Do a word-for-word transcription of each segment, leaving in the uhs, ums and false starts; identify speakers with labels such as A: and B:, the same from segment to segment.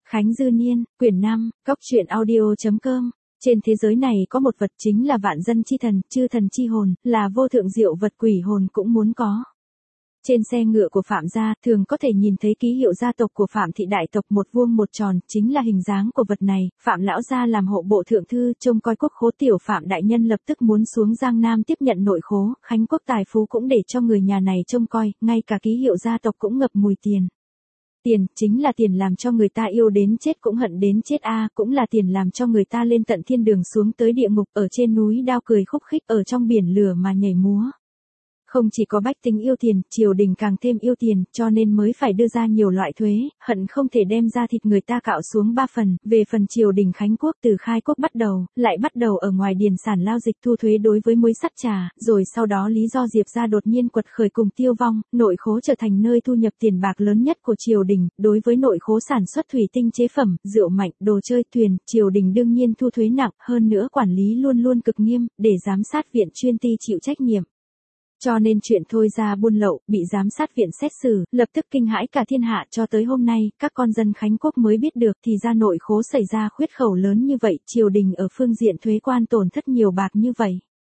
A: Khánh Dư Niên, quyển năm, góc truyện audio chấm com. Trên thế giới này có một vật chính là vạn dân chi thần, chư thần chi hồn, là vô thượng diệu vật quỷ hồn cũng muốn có. Trên xe ngựa của Phạm gia, thường có thể nhìn thấy ký hiệu gia tộc của Phạm thị đại tộc một vuông một tròn, chính là hình dáng của vật này. Phạm lão gia làm hộ bộ thượng thư, trông coi quốc khố, tiểu Phạm đại nhân lập tức muốn xuống Giang Nam tiếp nhận nội khố, Khánh quốc tài phú cũng để cho người nhà này trông coi, ngay cả ký hiệu gia tộc cũng ngập mùi tiền. Tiền, chính là tiền làm cho người ta yêu đến chết cũng hận đến chết a, à, cũng là tiền làm cho người ta lên tận thiên đường xuống tới địa ngục, ở trên núi đao cười khúc khích, ở trong biển lửa mà nhảy múa. Không chỉ có bách tính yêu tiền, triều đình càng thêm yêu tiền, cho nên mới phải đưa ra nhiều loại thuế, hận không thể đem ra thịt người ta cạo xuống ba phần. Về phần triều đình Khánh quốc, từ khai quốc bắt đầu, lại bắt đầu ở ngoài điền sản lao dịch thu thuế đối với muối sắt trà, rồi sau đó lý do Diệp gia đột nhiên quật khởi cùng tiêu vong, nội khố trở thành nơi thu nhập tiền bạc lớn nhất của triều đình. Đối với nội khố sản xuất thủy tinh chế phẩm, rượu mạnh, đồ chơi, thuyền, triều đình đương nhiên thu thuế nặng, hơn nữa quản lý luôn luôn cực nghiêm, để giám sát viện chuyên ty chịu trách nhiệm. Cho nên chuyện thôi ra buôn lậu, bị giám sát viện xét xử, lập tức kinh hãi cả thiên hạ, cho tới hôm nay, các con dân Khánh quốc mới biết được thì ra nội khố xảy ra khuyết khẩu lớn như vậy, triều đình ở phương diện thuế quan tổn thất nhiều bạc như vậy.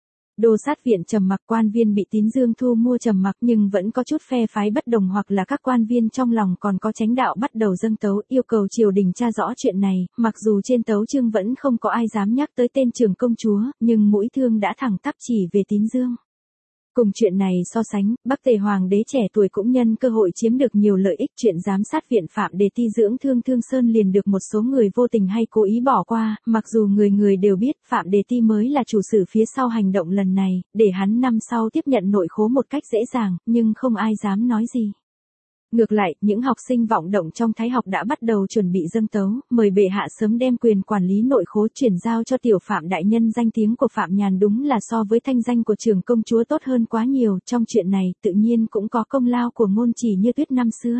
A: Đô sát viện trầm mặc, quan viên bị Tín Dương thu mua trầm mặc, nhưng vẫn có chút phe phái bất đồng, hoặc là các quan viên trong lòng còn có chánh đạo bắt đầu dâng tấu, yêu cầu triều đình tra rõ chuyện này. Mặc dù trên tấu chương vẫn không có ai dám nhắc tới tên Trường công chúa, nhưng mũi thương đã thẳng tắp chỉ về Tín Dương. Cùng chuyện này so sánh, Bắc Tề hoàng đế trẻ tuổi cũng nhân cơ hội chiếm được nhiều lợi ích. Chuyện giám sát viện Phạm Đề Ti dưỡng thương Thương Sơn liền được một số người vô tình hay cố ý bỏ qua, mặc dù người người đều biết Phạm Đề Ti mới là chủ sử phía sau hành động lần này, để hắn năm sau tiếp nhận nội khố một cách dễ dàng, nhưng không ai dám nói gì. Ngược lại, những học sinh vọng động trong thái học đã bắt đầu chuẩn bị dâng tấu, mời bệ hạ sớm đem quyền quản lý nội khố chuyển giao cho tiểu Phạm đại nhân. Danh tiếng của Phạm Nhàn đúng là so với thanh danh của Trường công chúa tốt hơn quá nhiều, trong chuyện này tự nhiên cũng có công lao của Ngôn Chỉ Như Tuyết năm xưa.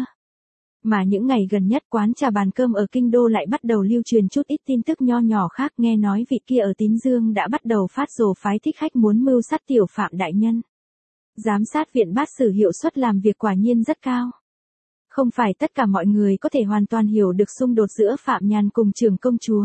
A: Mà những ngày gần nhất, quán trà bàn cơm ở kinh đô lại bắt đầu lưu truyền chút ít tin tức nho nhỏ khác, nghe nói vị kia ở Tín Dương đã bắt đầu phát rồ phái thích khách muốn mưu sát tiểu Phạm đại nhân. Giám sát viện bát sử hiệu suất làm việc quả nhiên rất cao. Không phải tất cả mọi người có thể hoàn toàn hiểu được xung đột giữa Phạm Nhàn cùng Trường công chúa.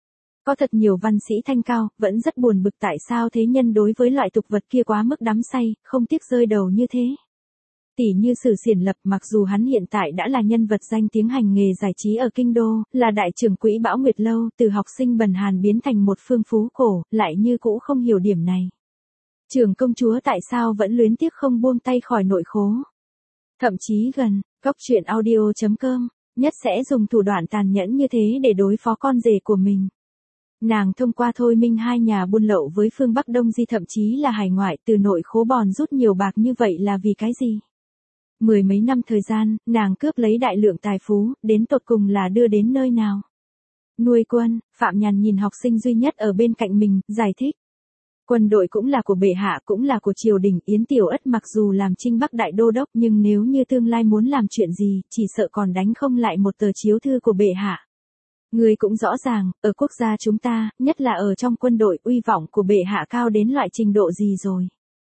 A: Có thật nhiều văn sĩ thanh cao, vẫn rất buồn bực tại sao thế nhân đối với loại tục vật kia quá mức đắm say, không tiếc rơi đầu như thế. Tỷ như Sử Xiển Lập, mặc dù hắn hiện tại đã là nhân vật danh tiếng hành nghề giải trí ở kinh đô, là đại trưởng quỹ Bão Nguyệt Lâu, từ học sinh bần hàn biến thành một phương phú cổ, lại như cũ không hiểu điểm này. Trường công chúa tại sao vẫn luyến tiếc không buông tay khỏi nội khố. Thậm chí gần, góc truyện audio chấm com, nhất sẽ dùng thủ đoạn tàn nhẫn như thế để đối phó con rể của mình. Nàng thông qua thôi minh hai nhà buôn lậu với phương Bắc Đông Di, thậm chí là hải ngoại, từ nội khố bòn rút nhiều bạc như vậy là vì cái gì? Mười mấy năm thời gian, nàng cướp lấy đại lượng tài phú, đến tột cùng là đưa đến nơi nào? Nuôi quân, Phạm Nhàn nhìn học sinh duy nhất ở bên cạnh mình, giải thích. Quân đội cũng là của bệ hạ, cũng là của triều đình. Yến Tiểu Ất mặc dù làm Trinh Bắc đại đô đốc, nhưng nếu như tương lai muốn làm chuyện gì, chỉ sợ còn đánh không lại một tờ chiếu thư của bệ hạ. Người cũng rõ ràng, ở quốc gia chúng ta, nhất là ở trong quân đội, uy vọng của bệ hạ cao đến loại trình độ gì rồi.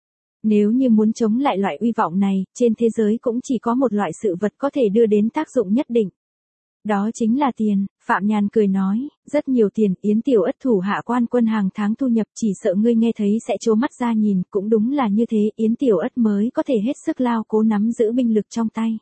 A: Nếu như muốn chống lại loại uy vọng này, trên thế giới cũng chỉ có một loại sự vật có thể đưa đến tác dụng nhất định. Đó chính là tiền. Phạm Nhàn cười nói, rất nhiều tiền. Yến Tiểu Ất thủ hạ quan quân hàng tháng thu nhập, chỉ sợ ngươi nghe thấy sẽ trố mắt ra nhìn. Cũng đúng là như thế, Yến Tiểu Ất mới có thể hết sức lao cố nắm giữ binh lực trong tay.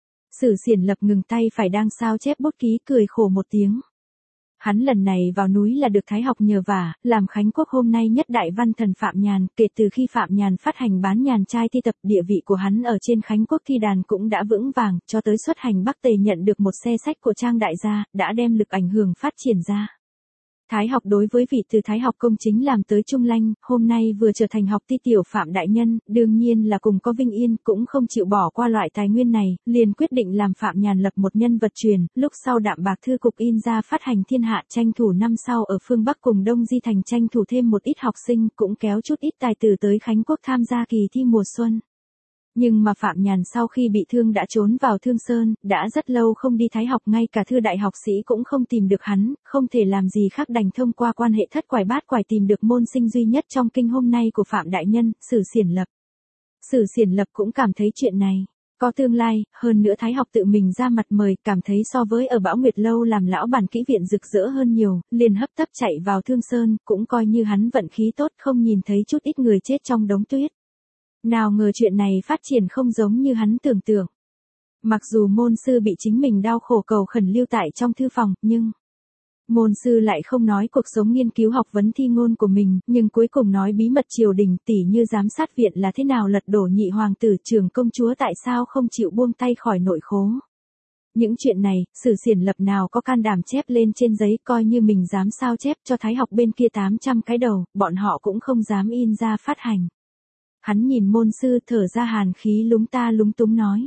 A: Sử Xiển Lập ngừng tay phải đang sao chép bút ký, cười khổ một tiếng. Hắn lần này vào núi là được thái học nhờ vả, làm Khánh quốc hôm nay nhất đại văn thần Phạm Nhàn. Kể từ khi Phạm Nhàn phát hành bán nhàn trai thi tập, địa vị của hắn ở trên Khánh quốc thi đàn cũng đã vững vàng, cho tới xuất hành Bắc Tề nhận được một xe sách của Trang đại gia, đã đem lực ảnh hưởng phát triển ra. Thái học đối với vị từ thái học công chính làm tới trung lanh, hôm nay vừa trở thành học ti tiểu Phạm đại nhân, đương nhiên là cùng có vinh yên, cũng không chịu bỏ qua loại tài nguyên này, liền quyết định làm Phạm Nhàn lập một nhân vật truyền. Lúc sau Đạm Bạc thư cục in ra phát hành thiên hạ, tranh thủ năm sau ở phương Bắc cùng Đông Di thành tranh thủ thêm một ít học sinh, cũng kéo chút ít tài tử tới Khánh quốc tham gia kỳ thi mùa xuân. Nhưng mà Phạm Nhàn sau khi bị thương đã trốn vào Thương Sơn, đã rất lâu không đi thái học, ngay cả thư đại học sĩ cũng không tìm được hắn, không thể làm gì khác đành thông qua quan hệ thất quải bát quải tìm được môn sinh duy nhất trong kinh hôm nay của Phạm đại nhân, Sử Xiển Lập. Sử Xiển Lập cũng cảm thấy chuyện này Có tương lai, hơn nữa Thái học tự mình ra mặt mời, cảm thấy so với ở Bão Nguyệt Lâu làm lão bản kỹ viện rực rỡ hơn nhiều, liền hấp tấp chạy vào Thương Sơn, cũng coi như hắn vận khí tốt không nhìn thấy chút ít người chết trong đống tuyết. Nào ngờ chuyện này phát triển không giống như hắn tưởng tượng. Mặc dù môn sư bị chính mình đau khổ cầu khẩn lưu tại trong thư phòng, nhưng môn sư lại không nói cuộc sống nghiên cứu học vấn thi ngôn của mình, nhưng cuối cùng nói bí mật triều đình, tỉ như giám sát viện là thế nào lật đổ nhị hoàng tử trưởng công chúa tại sao không chịu buông tay khỏi nội khố. Những chuyện này, Sử Xiển Lập nào có can đảm chép lên trên giấy, coi như mình dám sao chép cho Thái học bên kia tám trăm cái đầu, bọn họ cũng không dám in ra phát hành. Hắn nhìn môn sư thở ra hàn khí lúng ta lúng túng nói.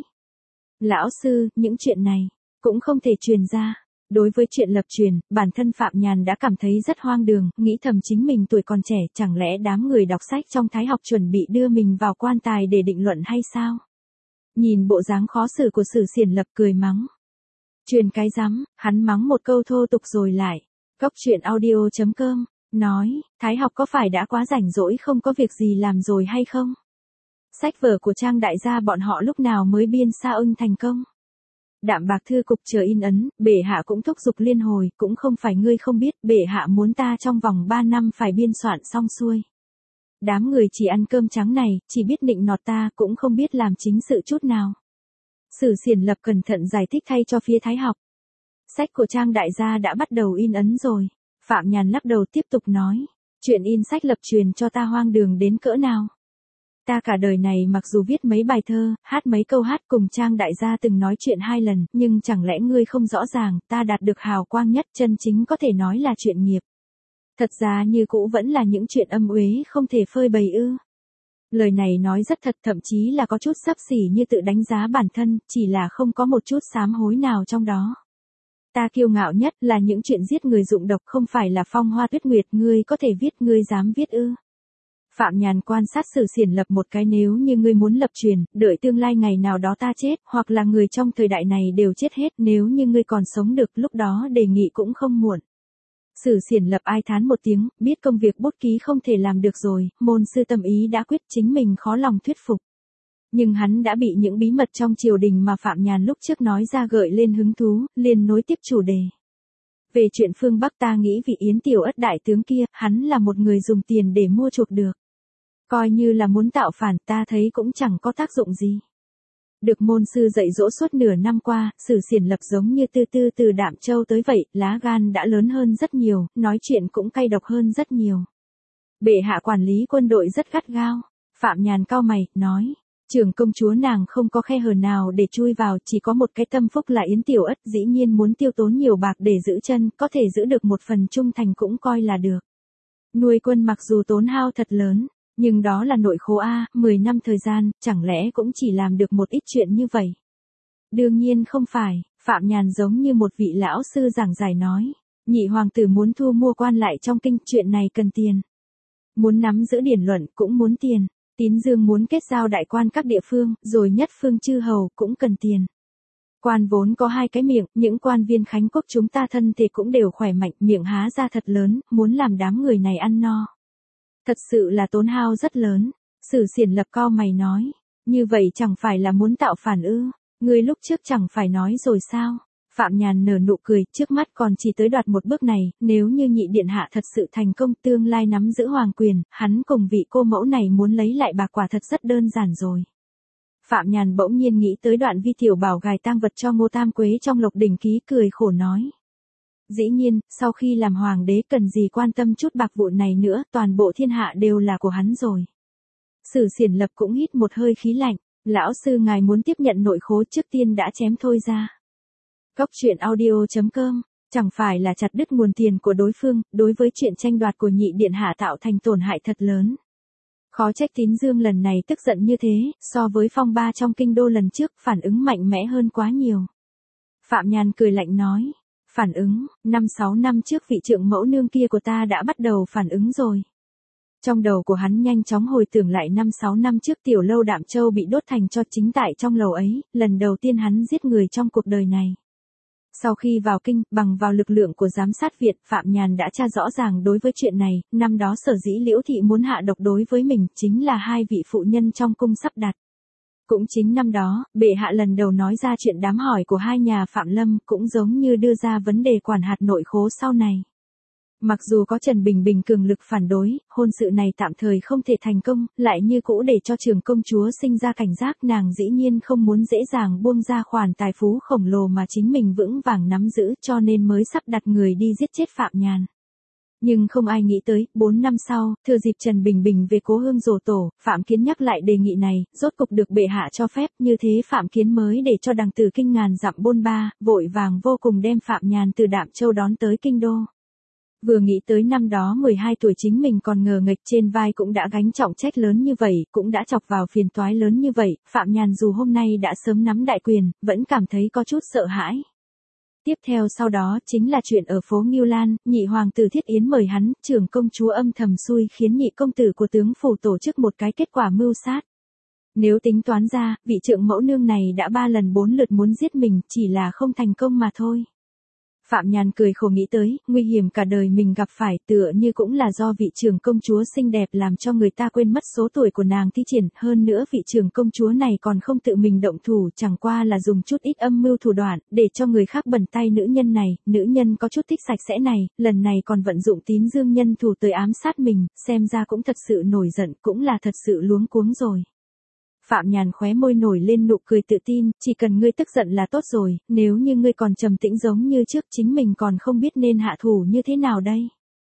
A: Lão sư, những chuyện này, cũng không thể truyền ra. Đối với chuyện lập truyền, bản thân Phạm Nhàn đã cảm thấy rất hoang đường, nghĩ thầm chính mình tuổi còn trẻ, chẳng lẽ đám người đọc sách trong Thái học chuẩn bị đưa mình vào quan tài để định luận hay sao? Nhìn bộ dáng khó xử của Sử Xiển Lập cười mắng. Truyền cái rắm, hắn mắng một câu thô tục rồi lại. Cốc truyện audio chấm com, nói, Thái học có phải đã quá rảnh rỗi không có việc gì làm rồi hay không? Sách vở của Trang đại gia bọn họ lúc nào mới biên sa ưng thành công? Đạm bạc thư cục chờ in ấn, bệ hạ cũng thúc giục liên hồi, cũng không phải ngươi không biết, bệ hạ muốn ta trong vòng ba năm phải biên soạn xong xuôi. Đám người chỉ ăn cơm trắng này, chỉ biết nịnh nọt ta, cũng không biết làm chính sự chút nào. Sử Xiển Lập cẩn thận giải thích thay cho phía Thái học. Sách của Trang đại gia đã bắt đầu in ấn rồi. Phạm Nhàn lắc đầu tiếp tục nói, chuyện in sách lập truyền cho ta hoang đường đến cỡ nào. Ta cả đời này mặc dù viết mấy bài thơ, hát mấy câu hát cùng Trang đại gia từng nói chuyện hai lần, nhưng chẳng lẽ ngươi không rõ ràng, ta đạt được hào quang nhất chân chính có thể nói là chuyện nghiệp. Thật ra như cũ vẫn là những chuyện âm uế không thể phơi bày ư. Lời này nói rất thật, thậm chí là có chút xấp xỉ như tự đánh giá bản thân, chỉ là không có một chút sám hối nào trong đó. Ta kiêu ngạo nhất là những chuyện giết người dụng độc không phải là phong hoa tuyết nguyệt, ngươi có thể viết, ngươi dám viết ư. Phạm Nhàn quan sát Sử Xiển Lập một cái, nếu như ngươi muốn lập truyền, đợi tương lai ngày nào đó ta chết, hoặc là người trong thời đại này đều chết hết, nếu như ngươi còn sống được lúc đó đề nghị cũng không muộn. Sử Xiển Lập ai thán một tiếng, biết công việc bút ký không thể làm được rồi, môn sư tâm ý đã quyết, chính mình khó lòng thuyết phục. Nhưng hắn đã bị những bí mật trong triều đình mà Phạm Nhàn lúc trước nói ra gợi lên hứng thú, liền nối tiếp chủ đề. Về chuyện phương Bắc ta nghĩ vị Yến Tiểu Ất đại tướng kia, hắn là một người dùng tiền để mua chuộc được. Coi như là muốn tạo phản, ta thấy cũng chẳng có tác dụng gì. Được môn sư dạy dỗ suốt nửa năm qua, Sử Xiển Lập giống như tư tư từ Đạm Châu tới vậy, lá gan đã lớn hơn rất nhiều, nói chuyện cũng cay độc hơn rất nhiều. Bệ hạ quản lý quân đội rất gắt gao. Phạm Nhàn cau mày, nói, trưởng công chúa nàng không có khe hở nào để chui vào, chỉ có một cái tâm phúc là Yến Tiểu Ất, dĩ nhiên muốn tiêu tốn nhiều bạc để giữ chân, có thể giữ được một phần trung thành cũng coi là được. Nuôi quân mặc dù tốn hao thật lớn, nhưng đó là nội khố A, mười năm thời gian, chẳng lẽ cũng chỉ làm được một ít chuyện như vậy? Đương nhiên không phải, Phạm Nhàn giống như một vị lão sư giảng giải nói. Nhị hoàng tử muốn thu mua quan lại trong kinh, chuyện này cần tiền. Muốn nắm giữ điển luận cũng muốn tiền. Tín Dương muốn kết giao đại quan các địa phương, rồi nhất phương chư hầu cũng cần tiền. Quan vốn có hai cái miệng, những quan viên Khánh Quốc chúng ta thân thể cũng đều khỏe mạnh, miệng há ra thật lớn, muốn làm đám người này ăn no. Thật sự là tốn hao rất lớn. Sử Xiển Lập cau mày nói, như vậy chẳng phải là muốn tạo phản ư? Ngươi lúc trước chẳng phải nói rồi sao? Phạm Nhàn nở nụ cười, trước mắt còn chỉ tới đoạt một bước này, nếu như nhị điện hạ thật sự thành công tương lai nắm giữ hoàng quyền, hắn cùng vị cô mẫu này muốn lấy lại bạc quả thật rất đơn giản rồi. Phạm Nhàn bỗng nhiên nghĩ tới đoạn Vi Tiểu Bảo gài tang vật cho Ngô Tam Quế trong Lộc Đỉnh Ký, cười khổ nói. Dĩ nhiên, sau khi làm hoàng đế cần gì quan tâm chút bạc vụn này nữa, toàn bộ thiên hạ đều là của hắn rồi. Sử Xiển Lập cũng hít một hơi khí lạnh, lão sư ngài muốn tiếp nhận nội khố trước tiên đã chém thôi ra. Cốc truyện audio chấm com, chẳng phải là chặt đứt nguồn tiền của đối phương, đối với chuyện tranh đoạt của nhị điện hạ tạo thành tổn hại thật lớn. Khó trách Tín Dương lần này tức giận như thế, so với phong ba trong kinh đô lần trước, phản ứng mạnh mẽ hơn quá nhiều. Phạm Nhàn cười lạnh nói, phản ứng, năm sáu năm trước vị trưởng mẫu nương kia của ta đã bắt đầu phản ứng rồi. Trong đầu của hắn nhanh chóng hồi tưởng lại năm sáu năm trước tiểu lâu Đạm Châu bị đốt thành cho chính tại trong lầu ấy, lần đầu tiên hắn giết người trong cuộc đời này. Sau khi vào kinh, bằng vào lực lượng của giám sát Việt, Phạm Nhàn đã tra rõ ràng đối với chuyện này, năm đó sở dĩ Liễu Thị muốn hạ độc đối với mình, chính là hai vị phụ nhân trong cung sắp đặt. Cũng chính năm đó, bệ hạ lần đầu nói ra chuyện đám hỏi của hai nhà Phạm Lâm, cũng giống như đưa ra vấn đề quản hạt nội khố sau này. Mặc dù có Trần Bình Bình cường lực phản đối, hôn sự này tạm thời không thể thành công, lại như cũ để cho trưởng công chúa sinh ra cảnh giác, nàng dĩ nhiên không muốn dễ dàng buông ra khoản tài phú khổng lồ mà chính mình vững vàng nắm giữ, cho nên mới sắp đặt người đi giết chết Phạm Nhàn. Nhưng không ai nghĩ tới, bốn năm sau, thừa dịp Trần Bình Bình về cố hương giỗ tổ, Phạm Kiến nhắc lại đề nghị này, rốt cục được bệ hạ cho phép, như thế Phạm Kiến mới để cho đằng tử kinh ngàn dặm bôn ba, vội vàng vô cùng đem Phạm Nhàn từ Đạm Châu đón tới kinh đô. Vừa nghĩ tới năm đó mười hai tuổi chính mình còn ngờ nghệch, trên vai cũng đã gánh trọng trách lớn như vậy, cũng đã chọc vào phiền toái lớn như vậy, Phạm Nhàn dù hôm nay đã sớm nắm đại quyền, vẫn cảm thấy có chút sợ hãi. Tiếp theo sau đó chính là chuyện ở phố Ngưu Lan, nhị hoàng tử Thiết Yến mời hắn, trưởng công chúa âm thầm xui khiến nhị công tử của tướng phủ tổ chức một cái kết quả mưu sát. Nếu tính toán ra, vị trượng mẫu nương này đã ba lần bốn lượt muốn giết mình, chỉ là không thành công mà thôi. Phạm Nhàn cười khổ nghĩ tới, nguy hiểm cả đời mình gặp phải tựa như cũng là do vị trưởng công chúa xinh đẹp làm cho người ta quên mất số tuổi của nàng thi triển, hơn nữa vị trưởng công chúa này còn không tự mình động thủ, chẳng qua là dùng chút ít âm mưu thủ đoạn, để cho người khác bẩn tay nữ nhân này, nữ nhân có chút thích sạch sẽ này, lần này còn vận dụng tín dương nhân thủ tới ám sát mình, xem ra cũng thật sự nổi giận, cũng là thật sự luống cuống rồi. Phạm Nhàn khóe môi nổi lên nụ cười tự tin, chỉ cần ngươi tức giận là tốt rồi, nếu như ngươi còn trầm tĩnh giống như trước chính mình còn không biết nên hạ thủ như thế nào đây.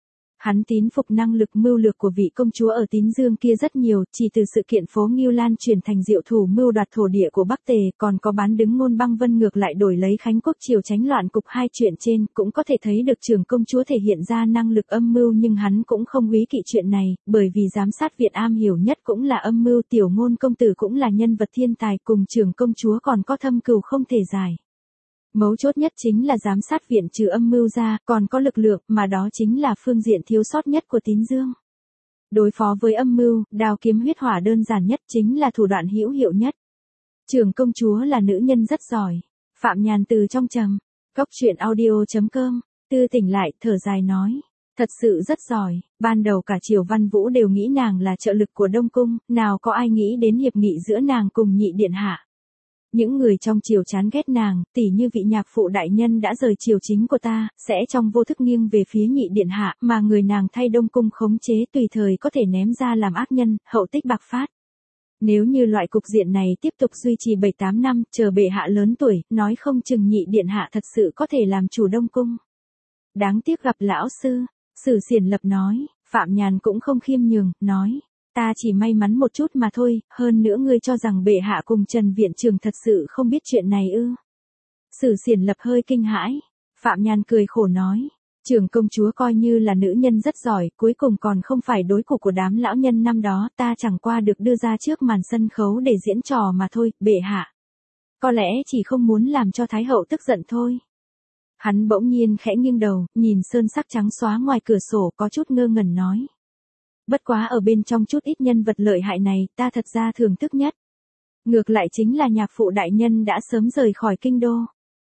A: Hắn tín phục năng lực mưu lược của vị công chúa ở Tín Dương kia rất nhiều, chỉ từ sự kiện phố Ngưu Lan chuyển thành diệu thủ mưu đoạt thổ địa của Bắc Tề, còn có bán đứng Ngôn Băng Vân ngược lại đổi lấy Khánh Quốc triều tránh loạn cục, hai chuyện trên cũng có thể thấy được trưởng công chúa thể hiện ra năng lực âm mưu, nhưng hắn cũng không úy kỵ chuyện này, bởi vì giám sát viện am hiểu nhất cũng là âm mưu, tiểu Ngôn công tử cũng là nhân vật thiên tài, cùng trưởng công chúa còn có thâm cừu không thể giải. Mấu chốt nhất chính là giám sát viện trừ âm mưu ra, còn có lực lượng, mà đó chính là phương diện thiếu sót nhất của Tín Dương. Đối phó với âm mưu, đao kiếm huyết hỏa đơn giản nhất chính là thủ đoạn hữu hiệu nhất. Trưởng công chúa là nữ nhân rất giỏi. Phạm Nhàn từ trong trầm, cốc truyện audio chấm com, tư tỉnh lại, thở dài nói. Thật sự rất giỏi, ban đầu cả triều Văn Vũ đều nghĩ nàng là trợ lực của Đông Cung, nào có ai nghĩ đến hiệp nghị giữa nàng cùng nhị điện hạ. Những người trong triều chán ghét nàng, tỉ như vị nhạc phụ đại nhân đã rời triều chính của ta, sẽ trong vô thức nghiêng về phía nhị điện hạ, mà người nàng thay Đông Cung khống chế tùy thời có thể ném ra làm ác nhân, hậu tích bạc phát. Nếu như loại cục diện này tiếp tục duy trì bảy tám năm, chờ bệ hạ lớn tuổi, nói không chừng nhị điện hạ thật sự có thể làm chủ Đông Cung. Đáng tiếc gặp lão sư, Sử Xiển Lập nói, Phạm Nhàn cũng không khiêm nhường, nói. Ta chỉ may mắn một chút mà thôi, hơn nữa ngươi cho rằng bệ hạ cùng Trần Viện Trường thật sự không biết chuyện này ư. Sử Xiển Lập hơi kinh hãi, Phạm Nhàn cười khổ nói, trưởng công chúa coi như là nữ nhân rất giỏi, cuối cùng còn không phải đối thủ của đám lão nhân năm đó, ta chẳng qua được đưa ra trước màn sân khấu để diễn trò mà thôi, bệ hạ. Có lẽ chỉ không muốn làm cho Thái hậu tức giận thôi. Hắn bỗng nhiên khẽ nghiêng đầu, nhìn sơn sắc trắng xóa ngoài cửa sổ có chút ngơ ngẩn nói. Bất quá ở bên trong chút ít nhân vật lợi hại này, ta thật ra thưởng thức nhất. Ngược lại chính là nhạc phụ đại nhân đã sớm rời khỏi kinh đô.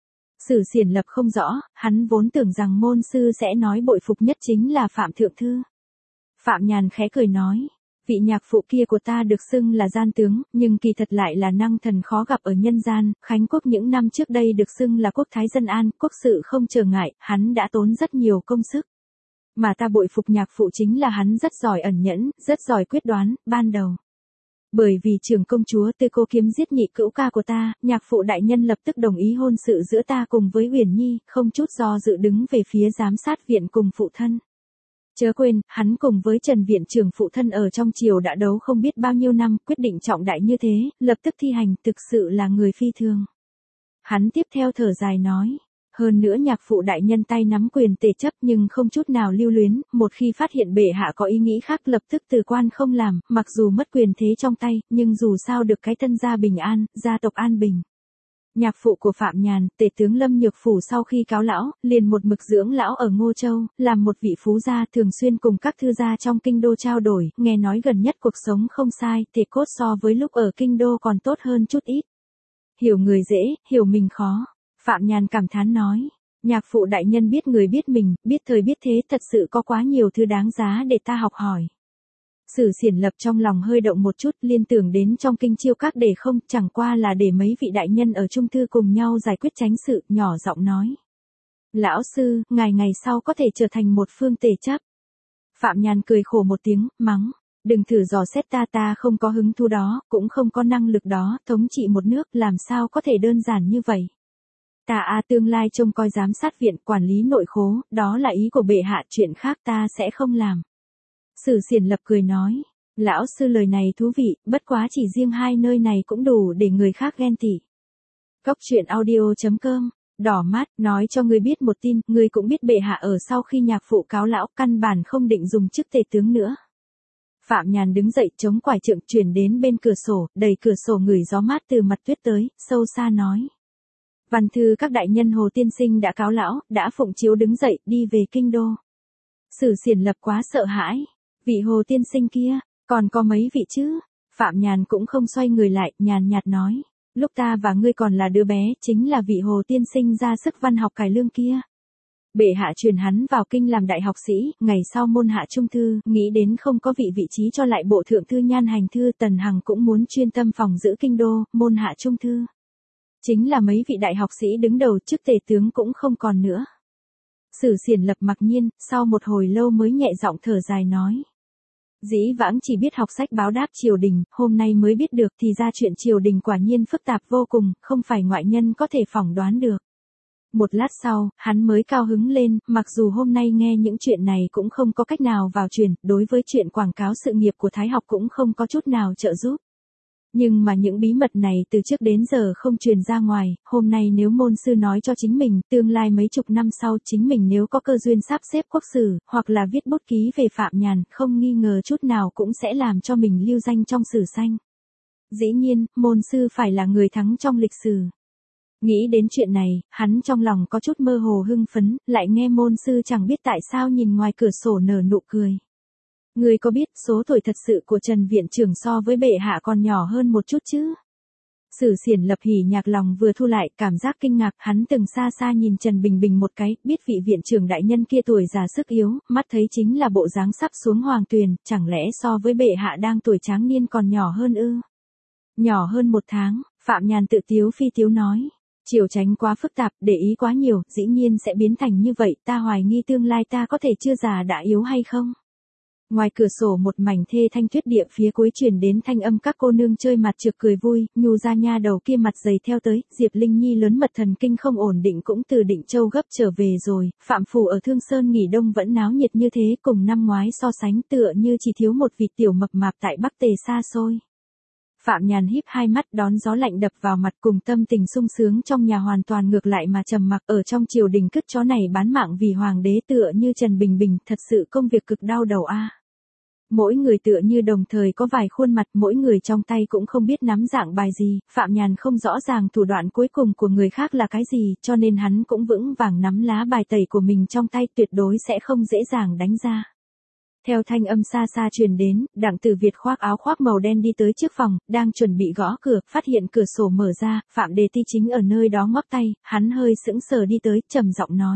A: Sử Xiển Lập không rõ, hắn vốn tưởng rằng môn sư sẽ nói bội phục nhất chính là Phạm Thượng Thư. Phạm Nhàn khẽ cười nói, vị nhạc phụ kia của ta được xưng là gian tướng, nhưng kỳ thật lại là năng thần khó gặp ở nhân gian, Khánh Quốc những năm trước đây được xưng là quốc thái dân an, quốc sự không trở ngại, hắn đã tốn rất nhiều công sức. Mà ta bội phục nhạc phụ chính là hắn rất giỏi ẩn nhẫn, rất giỏi quyết đoán, ban đầu. Bởi vì trưởng công chúa Tư Cô kiếm giết nhị cữu ca của ta, nhạc phụ đại nhân lập tức đồng ý hôn sự giữa ta cùng với Uyển Nhi, không chút do dự đứng về phía giám sát viện cùng phụ thân. Chớ quên, hắn cùng với Trần Viện Trưởng phụ thân ở trong triều đã đấu không biết bao nhiêu năm, quyết định trọng đại như thế, lập tức thi hành, thực sự là người phi thường. Hắn tiếp theo thở dài nói. Hơn nữa nhạc phụ đại nhân tay nắm quyền tể chấp nhưng không chút nào lưu luyến, một khi phát hiện bệ hạ có ý nghĩ khác lập tức từ quan không làm, mặc dù mất quyền thế trong tay, nhưng dù sao được cái thân gia bình an, gia tộc an bình. Nhạc phụ của Phạm Nhàn, tể tướng Lâm Nhược Phủ sau khi cáo lão, liền một mực dưỡng lão ở Ngô Châu, làm một vị phú gia thường xuyên cùng các thư gia trong kinh đô trao đổi, nghe nói gần nhất cuộc sống không sai, thể cốt so với lúc ở kinh đô còn tốt hơn chút ít. Hiểu người dễ, hiểu mình khó. Phạm Nhàn cảm thán nói, nhạc phụ đại nhân biết người biết mình, biết thời biết thế thật sự có quá nhiều thứ đáng giá để ta học hỏi. Sử Xiển Lập trong lòng hơi động một chút, liên tưởng đến trong kinh chiêu các để không, chẳng qua là để mấy vị đại nhân ở trung thư cùng nhau giải quyết chánh sự, nhỏ giọng nói. Lão sư, ngài ngày sau có thể trở thành một phương tề chấp. Phạm Nhàn cười khổ một tiếng, mắng. Đừng thử dò xét ta, ta không có hứng thú đó, cũng không có năng lực đó, thống trị một nước làm sao có thể đơn giản như vậy. Ta a tương lai trông coi giám sát viện, quản lý nội khố, đó là ý của bệ hạ, chuyện khác ta sẽ không làm. Sử Xiển Lập cười nói, lão sư lời này thú vị, bất quá chỉ riêng hai nơi này cũng đủ để người khác ghen tị. Cốc truyện audio chấm com, đỏ mắt, nói cho ngươi biết một tin, ngươi cũng biết bệ hạ ở sau khi nhạc phụ cáo lão, căn bản không định dùng chức tề tướng nữa. Phạm Nhàn đứng dậy chống quải trượng chuyển đến bên cửa sổ, đẩy cửa sổ ngửi gió mát từ mặt tuyết tới, sâu xa nói. Văn thư các đại nhân Hồ tiên sinh đã cáo lão, đã phụng chiếu đứng dậy, đi về kinh đô. Sử Xiển Lập quá sợ hãi. Vị Hồ tiên sinh kia, còn có mấy vị chứ? Phạm Nhàn cũng không xoay người lại, nhàn nhạt nói. Lúc ta và ngươi còn là đứa bé, chính là vị Hồ tiên sinh ra sức văn học cải lương kia. Bệ hạ truyền hắn vào kinh làm đại học sĩ, ngày sau môn hạ trung thư, nghĩ đến không có vị vị trí cho lại bộ thượng thư nhan hành thư, Tần Hằng cũng muốn chuyên tâm phòng giữ kinh đô, môn hạ trung thư. Chính là mấy vị đại học sĩ đứng đầu, chức tề tướng cũng không còn nữa. Sử Xiển Lập mặc nhiên, sau một hồi lâu mới nhẹ giọng thở dài nói. Dĩ vãng chỉ biết học sách báo đáp triều đình, hôm nay mới biết được thì ra chuyện triều đình quả nhiên phức tạp vô cùng, không phải ngoại nhân có thể phỏng đoán được. Một lát sau, hắn mới cao hứng lên, mặc dù hôm nay nghe những chuyện này cũng không có cách nào vào truyền, đối với chuyện quảng cáo sự nghiệp của Thái học cũng không có chút nào trợ giúp. Nhưng mà những bí mật này từ trước đến giờ không truyền ra ngoài, hôm nay nếu môn sư nói cho chính mình, tương lai mấy chục năm sau chính mình nếu có cơ duyên sắp xếp quốc sử, hoặc là viết bút ký về Phạm Nhàn, không nghi ngờ chút nào cũng sẽ làm cho mình lưu danh trong sử xanh. Dĩ nhiên, môn sư phải là người thắng trong lịch sử. Nghĩ đến chuyện này, hắn trong lòng có chút mơ hồ hưng phấn, lại nghe môn sư chẳng biết tại sao nhìn ngoài cửa sổ nở nụ cười. Ngươi có biết số tuổi thật sự của Trần viện trưởng so với bệ hạ còn nhỏ hơn một chút chứ? Sử Xiển Lập hỉ nhạc lòng vừa thu lại, cảm giác kinh ngạc, hắn từng xa xa nhìn Trần Bình Bình một cái, biết vị viện trưởng đại nhân kia tuổi già sức yếu, mắt thấy chính là bộ dáng sắp xuống hoàng tuyền, chẳng lẽ so với bệ hạ đang tuổi tráng niên còn nhỏ hơn ư? Nhỏ hơn một tháng, Phạm Nhàn tự tiếu phi tiếu nói. Triều tránh quá phức tạp, để ý quá nhiều, dĩ nhiên sẽ biến thành như vậy, ta hoài nghi tương lai ta có thể chưa già đã yếu hay không? Ngoài cửa sổ một mảnh thê thanh tuyết địa phía cuối truyền đến thanh âm các cô nương chơi mặt trược cười vui, nhu ra nha đầu kia mặt dày theo tới, Diệp Linh Nhi lớn mật thần kinh không ổn định cũng từ Định Châu gấp trở về rồi, Phạm Phủ ở Thương Sơn nghỉ đông vẫn náo nhiệt như thế, cùng năm ngoái so sánh tựa như chỉ thiếu một vịt tiểu mập mạp tại Bắc Tề xa xôi. Phạm Nhàn híp hai mắt đón gió lạnh đập vào mặt, cùng tâm tình sung sướng trong nhà hoàn toàn ngược lại mà trầm mặc, ở trong triều đình cứt chó này bán mạng vì hoàng đế tựa như Trần Bình Bình, thật sự công việc cực đau đầu a. Mỗi người tựa như đồng thời có vài khuôn mặt, mỗi người trong tay cũng không biết nắm dạng bài gì, Phạm Nhàn không rõ ràng thủ đoạn cuối cùng của người khác là cái gì, cho nên hắn cũng vững vàng nắm lá bài tẩy của mình trong tay, tuyệt đối sẽ không dễ dàng đánh ra. Theo thanh âm xa xa truyền đến, Đặng Tử Việt khoác áo khoác màu đen đi tới trước phòng, đang chuẩn bị gõ cửa, phát hiện cửa sổ mở ra, Phạm Đề Ti chính ở nơi đó ngoắc tay, hắn hơi sững sờ đi tới, trầm giọng nói.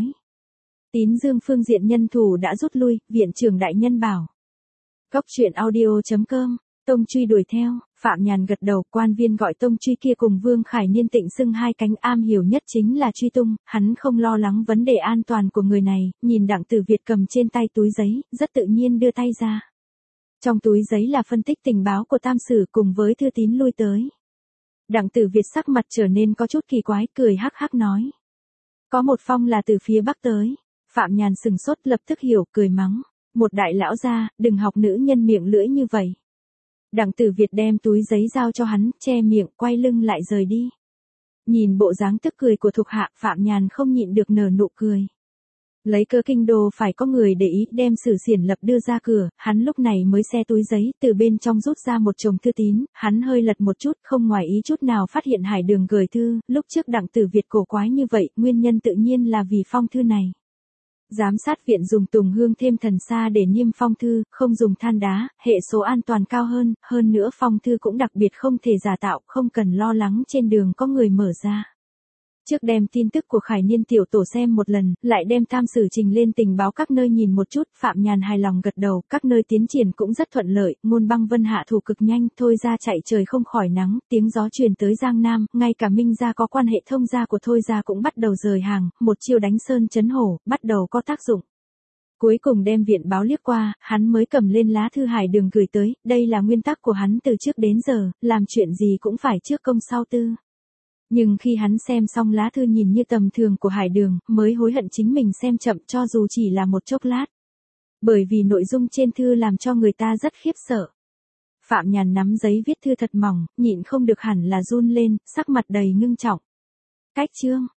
A: Tín Dương phương diện nhân thủ đã rút lui, viện trưởng đại nhân bảo. Cốc truyện audio chấm com, Tông Truy đuổi theo, Phạm Nhàn gật đầu, quan viên gọi Tông Truy kia cùng Vương Khải Niên tịnh xưng hai cánh, am hiểu nhất chính là truy tung, hắn không lo lắng vấn đề an toàn của người này, nhìn Đặng Tử Việt cầm trên tay túi giấy, rất tự nhiên đưa tay ra. Trong túi giấy là phân tích tình báo của Tam Sử cùng với thư tín lui tới. Đặng Tử Việt sắc mặt trở nên có chút kỳ quái, cười hắc hắc nói. Có một phong là từ phía Bắc tới, Phạm Nhàn sừng sốt lập tức hiểu, cười mắng. Một đại lão gia, đừng học nữ nhân miệng lưỡi như vậy. Đặng Tử Việt đem túi giấy giao cho hắn, che miệng, quay lưng lại rời đi. Nhìn bộ dáng tức cười của thuộc hạ, Phạm Nhàn không nhịn được nở nụ cười. Lấy cơ kinh đô phải có người để ý, đem Sử Xiển Lập đưa ra cửa, hắn lúc này mới xe túi giấy, từ bên trong rút ra một chồng thư tín, hắn hơi lật một chút, không ngoài ý chút nào phát hiện Hải Đường gửi thư, lúc trước Đặng Tử Việt cổ quái như vậy, nguyên nhân tự nhiên là vì phong thư này. Giám sát viện dùng tùng hương thêm thần sa để niêm phong thư, không dùng than đá, hệ số an toàn cao hơn, hơn nữa phong thư cũng đặc biệt không thể giả tạo, không cần lo lắng trên đường có người mở ra. Trước đem tin tức của Khải Niên tiểu tổ xem một lần, lại đem tham sử trình lên tình báo các nơi nhìn một chút, Phạm Nhàn hài lòng gật đầu, các nơi tiến triển cũng rất thuận lợi, Ngôn Băng Vân hạ thủ cực nhanh, Thôi gia chạy trời không khỏi nắng, tiếng gió truyền tới Giang Nam, ngay cả Minh gia có quan hệ thông gia của Thôi gia cũng bắt đầu rời hàng, một chiêu đánh sơn chấn hổ, bắt đầu có tác dụng. Cuối cùng đem viện báo liếc qua, hắn mới cầm lên lá thư Hải Đường gửi tới, đây là nguyên tắc của hắn từ trước đến giờ, làm chuyện gì cũng phải trước công sau tư. Nhưng khi hắn xem xong lá thư nhìn như tầm thường của Hải Đường, mới hối hận chính mình xem chậm cho dù chỉ là một chốc lát. Bởi vì nội dung trên thư làm cho người ta rất khiếp sợ. Phạm Nhàn nắm giấy viết thư thật mỏng, nhịn không được hẳn là run lên, sắc mặt đầy ngưng trọng. Cách chương